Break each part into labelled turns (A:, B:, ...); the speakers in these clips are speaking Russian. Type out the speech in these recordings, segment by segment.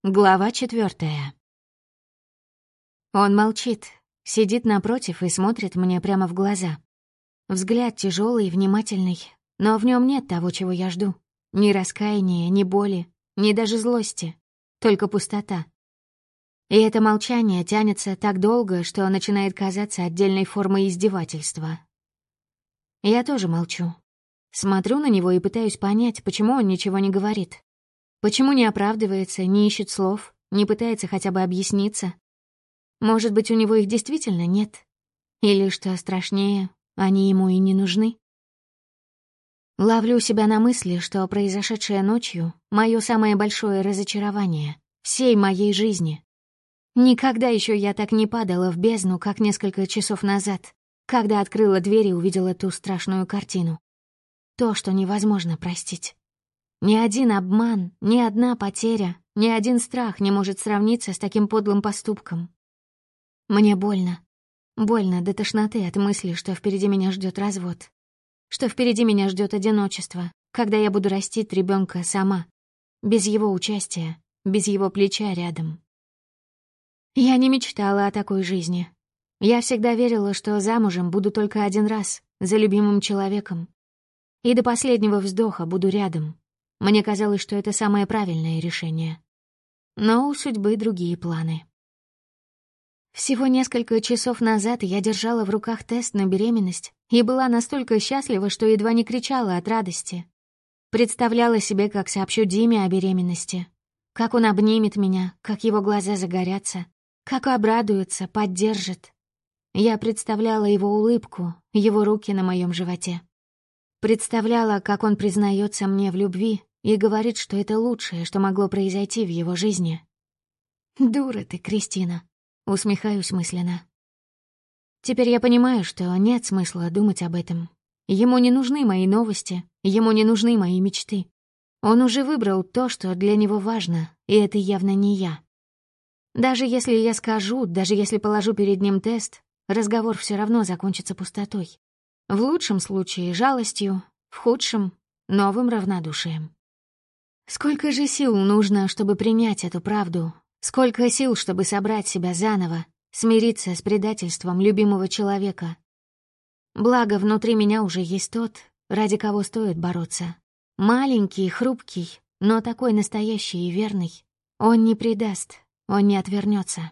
A: Глава 4. Он молчит, сидит напротив и смотрит мне прямо в глаза. Взгляд тяжелый, внимательный, но в нем нет того, чего я жду. Ни раскаяния, ни боли, ни даже злости, только пустота. И это молчание тянется так долго, что начинает казаться отдельной формой издевательства. Я тоже молчу. Смотрю на него и пытаюсь понять, почему он ничего не говорит. Почему не оправдывается, не ищет слов, не пытается хотя бы объясниться? Может быть, у него их действительно нет? Или, что страшнее, они ему и не нужны? Ловлю себя на мысли, что произошедшее ночью — мое самое большое разочарование всей моей жизни. Никогда еще я так не падала в бездну, как несколько часов назад, когда открыла дверь и увидела ту страшную картину. То, что невозможно простить. Ни один обман, ни одна потеря, ни один страх не может сравниться с таким подлым поступком. Мне больно. Больно до тошноты от мысли, что впереди меня ждет развод. Что впереди меня ждет одиночество, когда я буду растить ребенка сама, без его участия, без его плеча рядом. Я не мечтала о такой жизни. Я всегда верила, что замужем буду только один раз, за любимым человеком. И до последнего вздоха буду рядом. Мне казалось, что это самое правильное решение. Но у судьбы другие планы. Всего несколько часов назад я держала в руках тест на беременность и была настолько счастлива, что едва не кричала от радости. Представляла себе, как сообщу Диме о беременности, как он обнимет меня, как его глаза загорятся, как обрадуется, поддержит. Я представляла его улыбку, его руки на моем животе. Представляла, как он признается мне в любви и говорит, что это лучшее, что могло произойти в его жизни. «Дура ты, Кристина», — усмехаюсь мысленно. Теперь я понимаю, что нет смысла думать об этом. Ему не нужны мои новости, ему не нужны мои мечты. Он уже выбрал то, что для него важно, и это явно не я. Даже если я скажу, даже если положу перед ним тест, разговор все равно закончится пустотой. В лучшем случае — жалостью, в худшем — новым равнодушием. Сколько же сил нужно, чтобы принять эту правду? Сколько сил, чтобы собрать себя заново, смириться с предательством любимого человека? Благо, внутри меня уже есть тот, ради кого стоит бороться. Маленький, хрупкий, но такой настоящий и верный. Он не предаст, он не отвернется.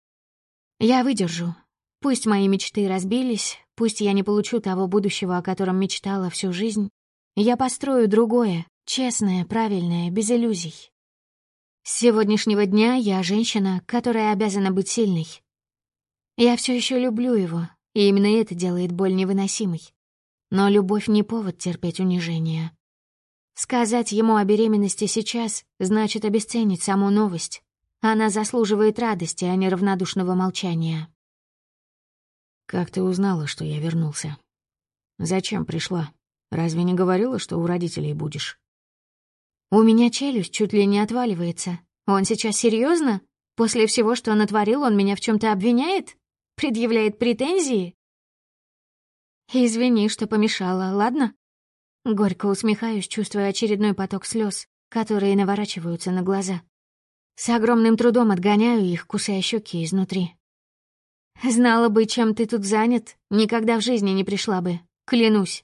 A: Я выдержу. Пусть мои мечты разбились, пусть я не получу того будущего, о котором мечтала всю жизнь. Я построю другое, честное, правильное, без иллюзий. С сегодняшнего дня я женщина, которая обязана быть сильной. Я все еще люблю его, и именно это делает боль невыносимой. Но любовь не повод терпеть унижение. Сказать ему о беременности сейчас значит обесценить саму новость. Она заслуживает радости, а не равнодушного молчания.
B: «Как ты узнала, что я вернулся? Зачем пришла? Разве не говорила, что у родителей будешь?»
A: У меня челюсть чуть ли не отваливается. Он сейчас серьезно? После всего, что он натворил, он меня в чем-то обвиняет? Предъявляет претензии? Извини, что помешала, ладно? Горько усмехаюсь, чувствуя очередной поток слез, которые наворачиваются на глаза. С огромным трудом отгоняю их, кусая щеки изнутри. Знала бы, чем ты тут занят, никогда в жизни не пришла бы, клянусь.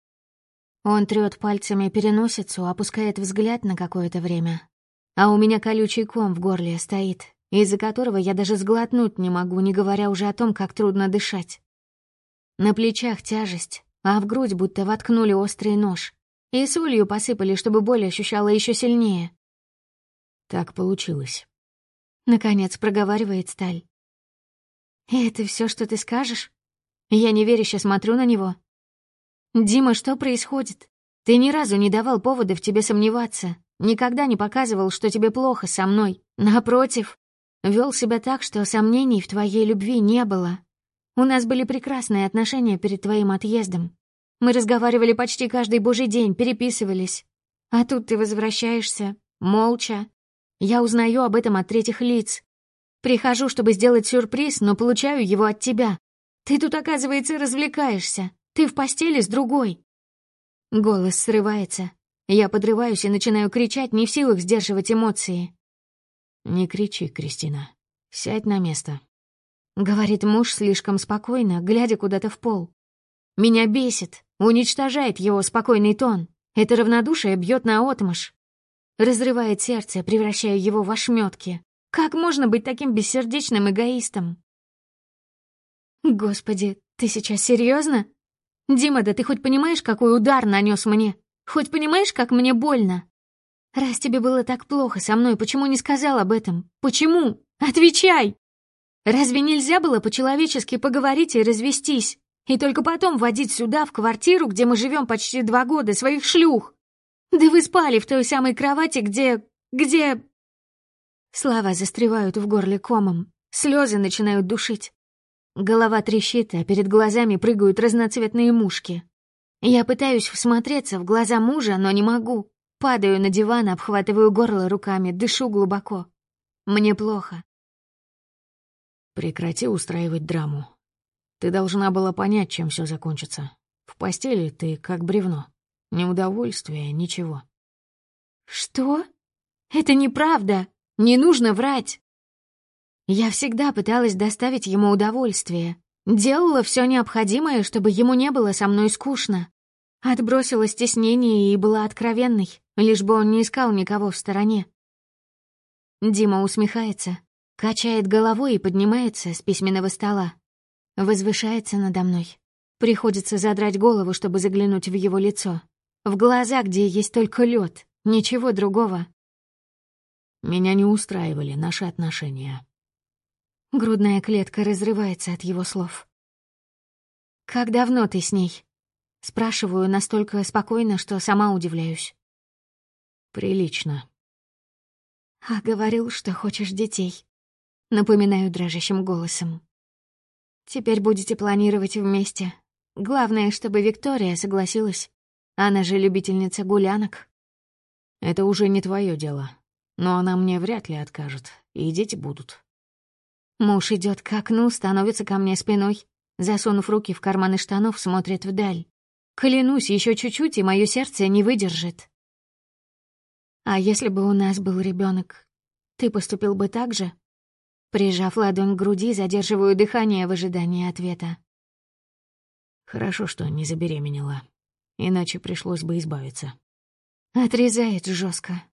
A: Он трёт пальцами переносицу, опускает взгляд на какое-то время. А у меня колючий ком в горле стоит, из-за которого я даже сглотнуть не могу, не говоря уже о том, как трудно дышать. На плечах тяжесть, а в грудь будто воткнули острый нож. И солью посыпали, чтобы боль ощущала еще сильнее.
B: «Так получилось»,
A: — наконец проговаривает Сталь. «И это все, что ты скажешь?» Я неверяще смотрю на него. «Дима, что происходит? Ты ни разу не давал повода в тебе сомневаться, никогда не показывал, что тебе плохо со мной. Напротив, вел себя так, что сомнений в твоей любви не было. У нас были прекрасные отношения перед твоим отъездом. Мы разговаривали почти каждый божий день, переписывались. А тут ты возвращаешься, молча. Я узнаю об этом от третьих лиц. Прихожу, чтобы сделать сюрприз, но получаю его от тебя. Ты тут, оказывается, развлекаешься. Ты в постели с другой». Голос срывается. Я подрываюсь и начинаю кричать, не в силах сдерживать эмоции.
B: Не кричи, Кристина. Сядь на место.
A: Говорит муж слишком спокойно, глядя куда-то в пол. Меня бесит, уничтожает его спокойный тон. Это равнодушие бьет наотмашь. Разрывает сердце, превращая его в ошметки. Как можно быть таким бессердечным эгоистом? Господи, ты сейчас серьезно? Дима, да ты хоть понимаешь, какой удар нанес мне? Хоть понимаешь, как мне больно? Раз тебе было так плохо со мной, почему не сказал об этом? Почему? Отвечай! Разве нельзя было по-человечески поговорить и развестись? И только потом водить сюда, в квартиру, где мы живем почти 2 года, своих шлюх? Да вы спали в той самой кровати, где... Слова застревают в горле комом, слезы начинают душить. Голова трещит, а перед глазами прыгают разноцветные мушки. Я пытаюсь всмотреться в глаза мужа, но не могу. Падаю на диван, обхватываю горло руками, дышу глубоко. Мне плохо.
B: Прекрати устраивать драму. Ты должна была понять, чем все закончится. В постели ты как бревно. Ни удовольствия, ничего.
A: Что? Это неправда. Не нужно врать. Я всегда пыталась доставить ему удовольствие. Делала все необходимое, чтобы ему не было со мной скучно. Отбросила стеснение и была откровенной, лишь бы он не искал никого в стороне. Дима усмехается, качает головой и поднимается с письменного стола. Возвышается надо мной. Приходится задрать голову, чтобы заглянуть в его лицо. В глаза, где есть только лед, ничего другого.
B: Меня не устраивали наши отношения.
A: Грудная клетка разрывается от его слов. «Как давно ты с ней?» Спрашиваю настолько спокойно, что сама удивляюсь.
B: Прилично.
A: «А говорил, что хочешь детей», — напоминаю дрожащим голосом. «Теперь будете планировать вместе. Главное, чтобы Виктория согласилась. Она же любительница гулянок».
B: Это уже не твое дело. Но она мне вряд ли откажет, и дети будут.
A: Муж идет к окну, становится ко мне спиной, засунув руки в карманы штанов, смотрит вдаль. Клянусь, еще чуть-чуть, и мое сердце не выдержит. «А если бы у нас был ребенок, ты поступил бы так же?» Прижав ладонь к груди, задерживаю дыхание в ожидании ответа.
B: Хорошо, что не забеременела. Иначе пришлось бы избавиться.
A: Отрезает жестко.